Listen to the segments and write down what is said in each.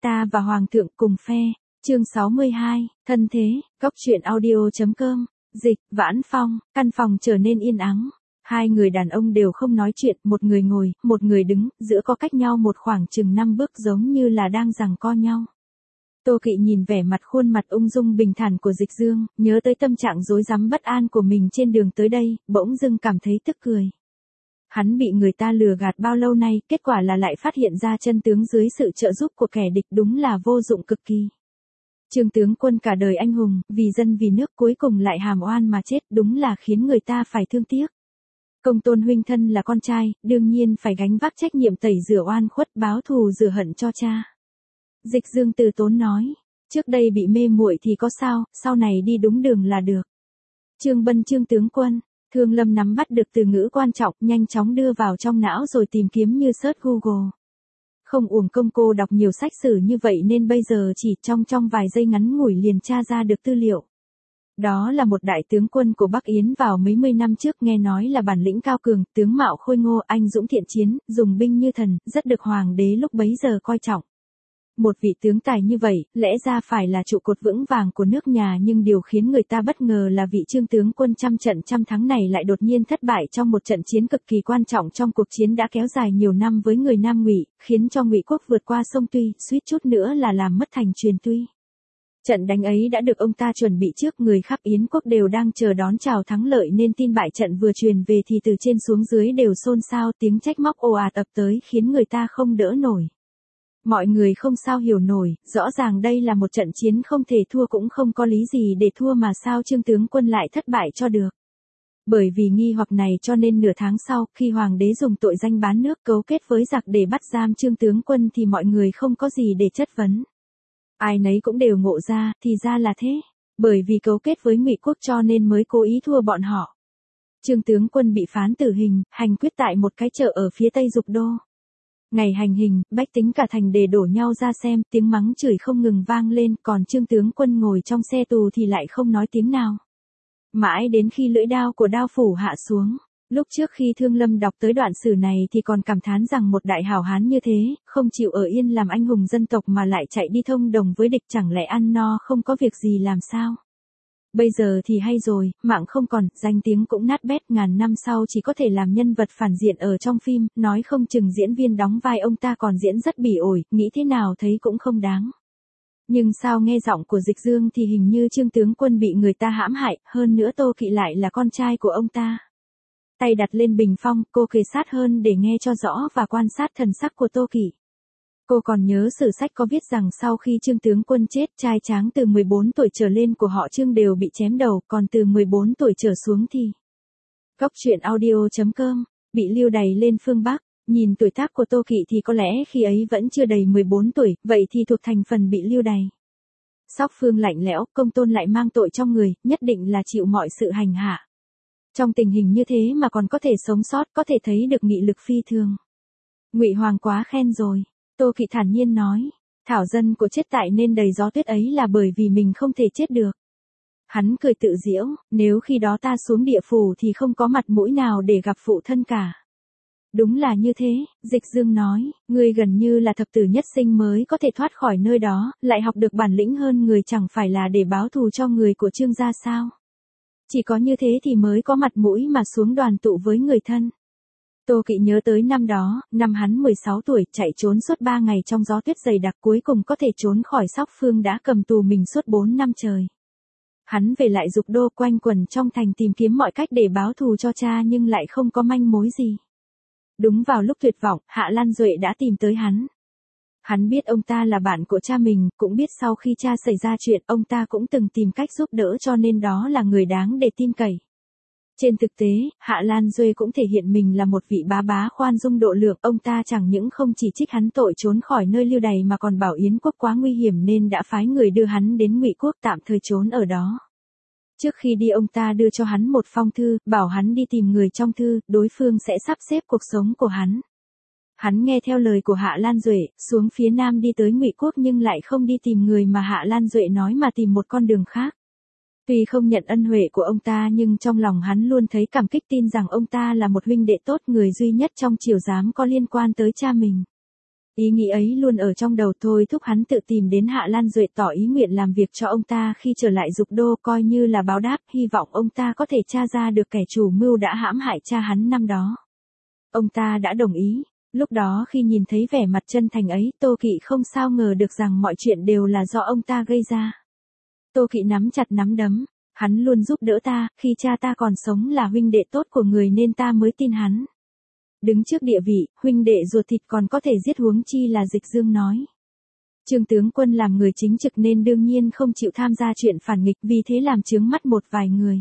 Ta và Hoàng thượng cùng phe. Chương 62, thân thế, góc truyện audio.com, dịch, Vãn Phong, căn phòng trở nên yên ắng. Hai người đàn ông đều không nói chuyện, một người ngồi, một người đứng, giữa có cách nhau một khoảng chừng 5 bước giống như là đang giằng co nhau. Tô Kỵ nhìn vẻ mặt khuôn mặt ung dung bình thản của Dịch Dương, nhớ tới tâm trạng rối rắm bất an của mình trên đường tới đây, bỗng dưng cảm thấy tức cười. Hắn bị người ta lừa gạt bao lâu nay, kết quả là lại phát hiện ra chân tướng dưới sự trợ giúp của kẻ địch, đúng là vô dụng cực kỳ. Trương tướng quân cả đời anh hùng, vì dân vì nước, cuối cùng lại hàm oan mà chết, đúng là khiến người ta phải thương tiếc. Công Tôn huynh thân là con trai, đương nhiên phải gánh vác trách nhiệm tẩy rửa oan khuất, báo thù rửa hận cho cha. Dịch Dương từ tốn nói, trước đây bị mê muội thì có sao, sau này đi đúng đường là được. Trương tướng quân, Thương Lâm nắm bắt được từ ngữ quan trọng, nhanh chóng đưa vào trong não rồi tìm kiếm như search Google. Không uổng công cô đọc nhiều sách sử như vậy nên bây giờ chỉ trong vài giây ngắn ngủi liền tra ra được tư liệu. Đó là một đại tướng quân của Bắc Yến vào mấy mươi năm trước, nghe nói là bản lĩnh cao cường, tướng mạo khôi ngô, anh dũng thiện chiến, dùng binh như thần, rất được hoàng đế lúc bấy giờ coi trọng. Một vị tướng tài như vậy, lẽ ra phải là trụ cột vững vàng của nước nhà, nhưng điều khiến người ta bất ngờ là vị Trương tướng quân trăm trận trăm thắng này lại đột nhiên thất bại trong một trận chiến cực kỳ quan trọng trong cuộc chiến đã kéo dài nhiều năm với người Nam Ngụy, khiến cho Ngụy quốc vượt qua sông Tuy, suýt chút nữa là làm mất thành truyền Tuy. Trận đánh ấy đã được ông ta chuẩn bị trước, người khắp Yến quốc đều đang chờ đón chào thắng lợi nên tin bại trận vừa truyền về thì từ trên xuống dưới đều xôn xao, tiếng trách móc ồ ạt ập tới khiến người ta không đỡ nổi. Mọi người không sao hiểu nổi, rõ ràng đây là một trận chiến không thể thua, cũng không có lý gì để thua mà sao Trương tướng quân lại thất bại cho được. Bởi vì nghi hoặc này cho nên nửa tháng sau, khi hoàng đế dùng tội danh bán nước cấu kết với giặc để bắt giam Trương tướng quân thì mọi người không có gì để chất vấn. Ai nấy cũng đều ngộ ra, thì ra là thế. Bởi vì cấu kết với Ngụy quốc cho nên mới cố ý thua bọn họ. Trương tướng quân bị phán tử hình, hành quyết tại một cái chợ ở phía tây Dục Đô. Ngày hành hình, bách tính cả thành để đổ nhau ra xem, tiếng mắng chửi không ngừng vang lên, còn Trương tướng quân ngồi trong xe tù thì lại không nói tiếng nào. Mãi đến khi lưỡi đao của đao phủ hạ xuống. Lúc trước khi Thương Lâm đọc tới đoạn sử này thì còn cảm thán rằng một đại hảo hán như thế, không chịu ở yên làm anh hùng dân tộc mà lại chạy đi thông đồng với địch, chẳng lẽ ăn no không có việc gì làm sao? Bây giờ thì hay rồi, mạng không còn, danh tiếng cũng nát bét, ngàn năm sau chỉ có thể làm nhân vật phản diện ở trong phim, nói không chừng diễn viên đóng vai ông ta còn diễn rất bỉ ổi, nghĩ thế nào thấy cũng không đáng. Nhưng sao nghe giọng của Dịch Dương thì hình như Trương tướng quân bị người ta hãm hại, hơn nữa Tô Kỵ lại là con trai của ông ta. Tay đặt lên bình phong, cô kề sát hơn để nghe cho rõ và quan sát thần sắc của Tô Kỵ. Cô còn nhớ sử sách có viết rằng sau khi Trương tướng quân chết, trai tráng từ 14 tuổi trở lên của họ Trương đều bị chém đầu, còn từ 14 tuổi trở xuống thì... Góc truyện audio.com, bị lưu đày lên phương Bắc. Nhìn tuổi tác của Tô Kỵ thì có lẽ khi ấy vẫn chưa đầy 14 tuổi, vậy thì thuộc thành phần bị lưu đày. Sóc phương lạnh lẽo, Công Tôn lại mang tội trong người, nhất định là chịu mọi sự hành hạ. Trong tình hình như thế mà còn có thể sống sót, có thể thấy được nghị lực phi thường. Ngụy Hoàng quá khen rồi. Tô Kỵ thản nhiên nói, thảo dân của chết tại nên đầy gió tuyết ấy là bởi vì mình không thể chết được. Hắn cười tự giễu, nếu khi đó ta xuống địa phủ thì không có mặt mũi nào để gặp phụ thân cả. Đúng là như thế, Dịch Dương nói, ngươi gần như là thập tử nhất sinh mới có thể thoát khỏi nơi đó, lại học được bản lĩnh hơn người, chẳng phải là để báo thù cho người của Trương gia sao? Chỉ có như thế thì mới có mặt mũi mà xuống đoàn tụ với người thân. Tô Kỵ nhớ tới năm đó, năm hắn 16 tuổi, chạy trốn suốt 3 ngày trong gió tuyết dày đặc, cuối cùng có thể trốn khỏi Sóc Phương đã cầm tù mình suốt 4 năm trời. Hắn về lại Dục Đô, quanh quẩn trong thành tìm kiếm mọi cách để báo thù cho cha nhưng lại không có manh mối gì. Đúng vào lúc tuyệt vọng, Hạ Lan Duệ đã tìm tới hắn. Hắn biết ông ta là bạn của cha mình, cũng biết sau khi cha xảy ra chuyện, ông ta cũng từng tìm cách giúp đỡ cho nên đó là người đáng để tin cậy. Trên thực tế, Hạ Lan Duệ cũng thể hiện mình là một vị bá khoan dung độ lượng, ông ta chẳng những không chỉ trích hắn tội trốn khỏi nơi lưu đày mà còn bảo Yến quốc quá nguy hiểm nên đã phái người đưa hắn đến Ngụy quốc tạm thời trốn ở đó. Trước khi đi ông ta đưa cho hắn một phong thư, bảo hắn đi tìm người trong thư, đối phương sẽ sắp xếp cuộc sống của hắn. Hắn nghe theo lời của Hạ Lan Duệ, xuống phía nam đi tới Ngụy quốc nhưng lại không đi tìm người mà Hạ Lan Duệ nói mà tìm một con đường khác. Tuy không nhận ân huệ của ông ta nhưng trong lòng hắn luôn thấy cảm kích, tin rằng ông ta là một huynh đệ tốt, người duy nhất trong triều giám có liên quan tới cha mình. Ý nghĩ ấy luôn ở trong đầu thôi thúc hắn tự tìm đến Hạ Lan Duệ tỏ ý nguyện làm việc cho ông ta khi trở lại Dục Đô coi như là báo đáp, hy vọng ông ta có thể tra ra được kẻ chủ mưu đã hãm hại cha hắn năm đó. Ông ta đã đồng ý. Lúc đó khi nhìn thấy vẻ mặt chân thành ấy, Tô Kỵ không sao ngờ được rằng mọi chuyện đều là do ông ta gây ra. Tô Kỵ nắm chặt nắm đấm. Hắn luôn giúp đỡ ta, khi cha ta còn sống là huynh đệ tốt của người nên ta mới tin hắn. Đứng trước địa vị, huynh đệ ruột thịt còn có thể giết huống chi là Dịch Dương nói. Trương tướng quân làm người chính trực nên đương nhiên không chịu tham gia chuyện phản nghịch, vì thế làm chướng mắt một vài người.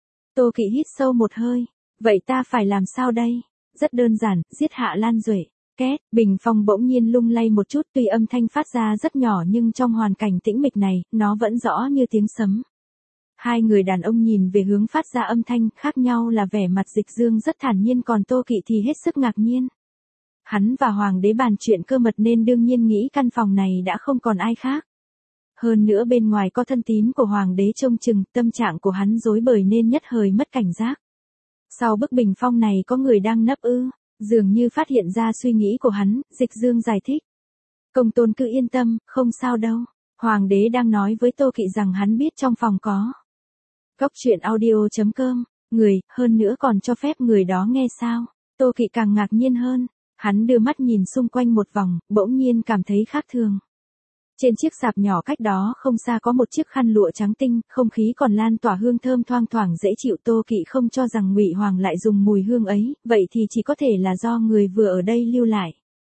Tô Kỵ hít sâu một hơi. Vậy ta phải làm sao đây? Rất đơn giản, giết Hạ Lan Duệ. Két, bình phong bỗng nhiên lung lay một chút, tuy âm thanh phát ra rất nhỏ nhưng trong hoàn cảnh tĩnh mịch này, nó vẫn rõ như tiếng sấm. Hai người đàn ông nhìn về hướng phát ra âm thanh, khác nhau là vẻ mặt Dịch Dương rất thản nhiên còn Tô Kỵ thì hết sức ngạc nhiên. Hắn và Hoàng đế bàn chuyện cơ mật nên đương nhiên nghĩ căn phòng này đã không còn ai khác. Hơn nữa bên ngoài có thân tín của Hoàng đế trông chừng, tâm trạng của hắn rối bời nên nhất thời mất cảnh giác. Sau bức bình phong này có người đang nấp ư? Dường như phát hiện ra suy nghĩ của hắn, Dịch Dương giải thích. Công tôn cứ yên tâm, không sao đâu. Hoàng đế đang nói với Tô Kỵ rằng hắn biết trong phòng có. Cốc truyện audio.com, người, hơn nữa còn cho phép người đó nghe sao? Tô Kỵ càng ngạc nhiên hơn. Hắn đưa mắt nhìn xung quanh một vòng, bỗng nhiên cảm thấy khác thường. Trên chiếc sạp nhỏ cách đó không xa có một chiếc khăn lụa trắng tinh, không khí còn lan tỏa hương thơm thoang thoảng dễ chịu. Tô Kỵ không cho rằng Ngụy Hoàng lại dùng mùi hương ấy, vậy thì chỉ có thể là do người vừa ở đây lưu lại.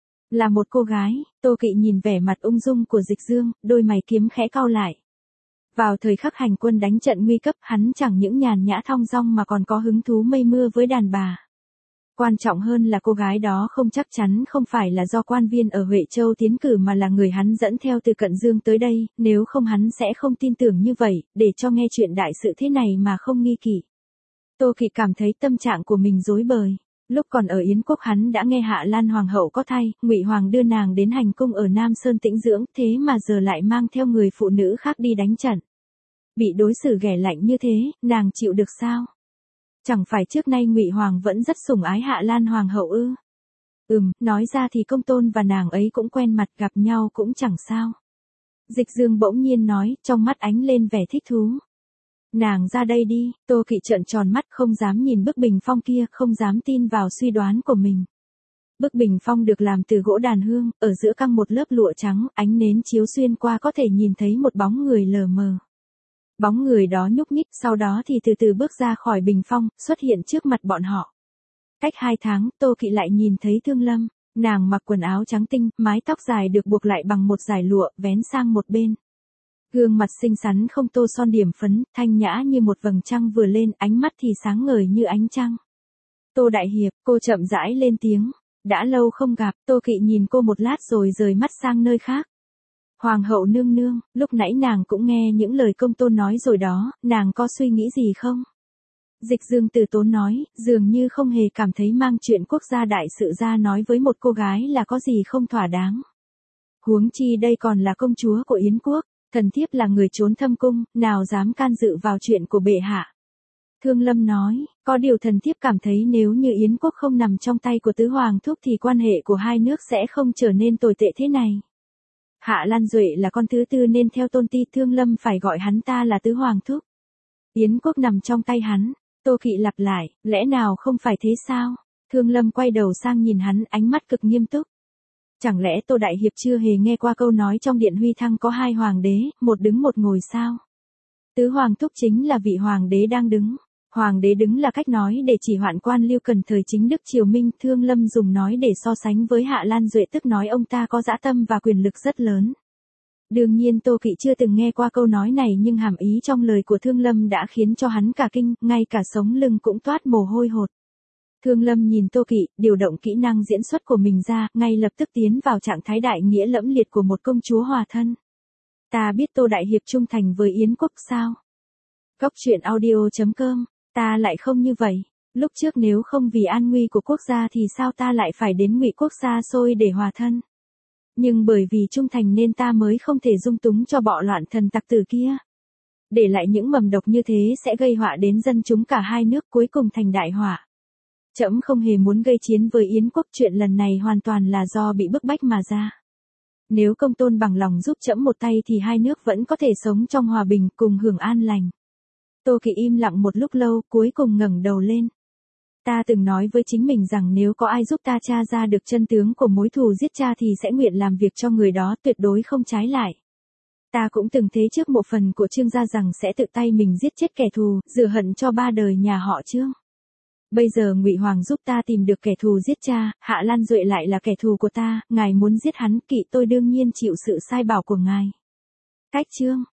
Là một cô gái, Tô Kỵ nhìn vẻ mặt ung dung của Dịch Dương, đôi mày kiếm khẽ cau lại. Vào thời khắc hành quân đánh trận nguy cấp, hắn chẳng những nhàn nhã thong dong mà còn có hứng thú mây mưa với đàn bà. Quan trọng hơn là cô gái đó không chắc chắn không phải là do quan viên ở Huệ Châu tiến cử mà là người hắn dẫn theo từ Cận Dương tới đây, nếu không hắn sẽ không tin tưởng như vậy, để cho nghe chuyện đại sự thế này mà không nghi kỵ. Tô Kỵ cảm thấy tâm trạng của mình rối bời. Lúc còn ở Yến Quốc hắn đã nghe Hạ Lan Hoàng hậu có thai, Ngụy Hoàng đưa nàng đến hành cung ở Nam Sơn tĩnh dưỡng, thế mà giờ lại mang theo người phụ nữ khác đi đánh trận. Bị đối xử ghẻ lạnh như thế, nàng chịu được sao? Chẳng phải trước nay Ngụy Hoàng vẫn rất sủng ái Hạ Lan Hoàng hậu ư? Nói ra thì công tôn và nàng ấy cũng quen mặt, gặp nhau cũng chẳng sao. Dịch Dương bỗng nhiên nói, trong mắt ánh lên vẻ thích thú. Nàng ra đây đi. Tô Kỵ trợn tròn mắt không dám nhìn bức bình phong kia, không dám tin vào suy đoán của mình. Bức bình phong được làm từ gỗ đàn hương, ở giữa căng một lớp lụa trắng, ánh nến chiếu xuyên qua có thể nhìn thấy một bóng người lờ mờ. Bóng người đó nhúc nhích, sau đó thì từ từ bước ra khỏi bình phong, xuất hiện trước mặt bọn họ. Cách 2 tháng, Tô Kỵ lại nhìn thấy Thương Lâm. Nàng mặc quần áo trắng tinh, mái tóc dài được buộc lại bằng một dải lụa, vén sang một bên. Gương mặt xinh xắn không tô son điểm phấn, thanh nhã như một vầng trăng vừa lên, ánh mắt thì sáng ngời như ánh trăng. Tô Đại Hiệp, cô chậm rãi lên tiếng. Đã lâu không gặp, Tô Kỵ nhìn cô một lát rồi rời mắt sang nơi khác. Hoàng hậu nương nương, lúc nãy nàng cũng nghe những lời công tôn nói rồi đó, nàng có suy nghĩ gì không? Dịch Dương từ tốn nói, dường như không hề cảm thấy mang chuyện quốc gia đại sự ra nói với một cô gái là có gì không thỏa đáng. Huống chi đây còn là công chúa của Yến quốc, thần thiếp là người trốn thâm cung, nào dám can dự vào chuyện của bệ hạ. Thương Lâm nói, có điều thần thiếp cảm thấy nếu như Yến quốc không nằm trong tay của tứ hoàng thúc thì quan hệ của hai nước sẽ không trở nên tồi tệ thế này. Hạ Lan Duệ là con thứ tư nên theo tôn ti Thương Lâm phải gọi hắn ta là tứ hoàng thúc. Yến quốc nằm trong tay hắn. Tô Kỵ lặp lại, lẽ nào không phải thế sao? Thương Lâm quay đầu sang nhìn hắn, ánh mắt cực nghiêm túc. Chẳng lẽ Tô Đại Hiệp chưa hề nghe qua câu nói trong Điện Huy Thăng có 2 hoàng đế, một đứng một ngồi sao? Tứ hoàng thúc chính là vị hoàng đế đang đứng. Hoàng đế đứng là cách nói để chỉ hoạn quan Lưu Cần thời chính Đức Triều Minh. Thương Lâm dùng nói để so sánh với Hạ Lan Duệ, tức nói ông ta có dã tâm và quyền lực rất lớn. Đương nhiên Tô Kỵ chưa từng nghe qua câu nói này nhưng hàm ý trong lời của Thương Lâm đã khiến cho hắn cả kinh, ngay cả sống lưng cũng toát mồ hôi hột. Thương Lâm nhìn Tô Kỵ, điều động kỹ năng diễn xuất của mình ra, ngay lập tức tiến vào trạng thái đại nghĩa lẫm liệt của một công chúa hòa thân. Ta biết Tô Đại Hiệp trung thành với Yến quốc sao? Cốc truyện audio.com, ta lại không như vậy. Lúc trước nếu không vì an nguy của quốc gia thì sao ta lại phải đến Ngụy quốc xa xôi để hòa thân? Nhưng bởi vì trung thành nên ta mới không thể dung túng cho bọ loạn thần tặc tử kia. Để lại những mầm độc như thế sẽ gây họa đến dân chúng cả hai nước, cuối cùng thành đại họa. Trẫm không hề muốn gây chiến với Yến quốc, chuyện lần này hoàn toàn là do bị bức bách mà ra. Nếu công tôn bằng lòng giúp trẫm một tay thì hai nước vẫn có thể sống trong hòa bình, cùng hưởng an lành. Tô Kỵ im lặng một lúc lâu, cuối cùng ngẩng đầu lên. Ta từng nói với chính mình rằng nếu có ai giúp ta tra ra được chân tướng của mối thù giết cha thì sẽ nguyện làm việc cho người đó, tuyệt đối không trái lại. Ta cũng từng thế trước mộ phần của Trương gia rằng sẽ tự tay mình giết chết kẻ thù, rửa hận cho 3 đời nhà họ Trương. Bây giờ Ngụy Hoàng giúp ta tìm được kẻ thù giết cha, Hạ Lan Duệ lại là kẻ thù của ta, ngài muốn giết hắn, Kỵ tôi đương nhiên chịu sự sai bảo của ngài. Cách Trương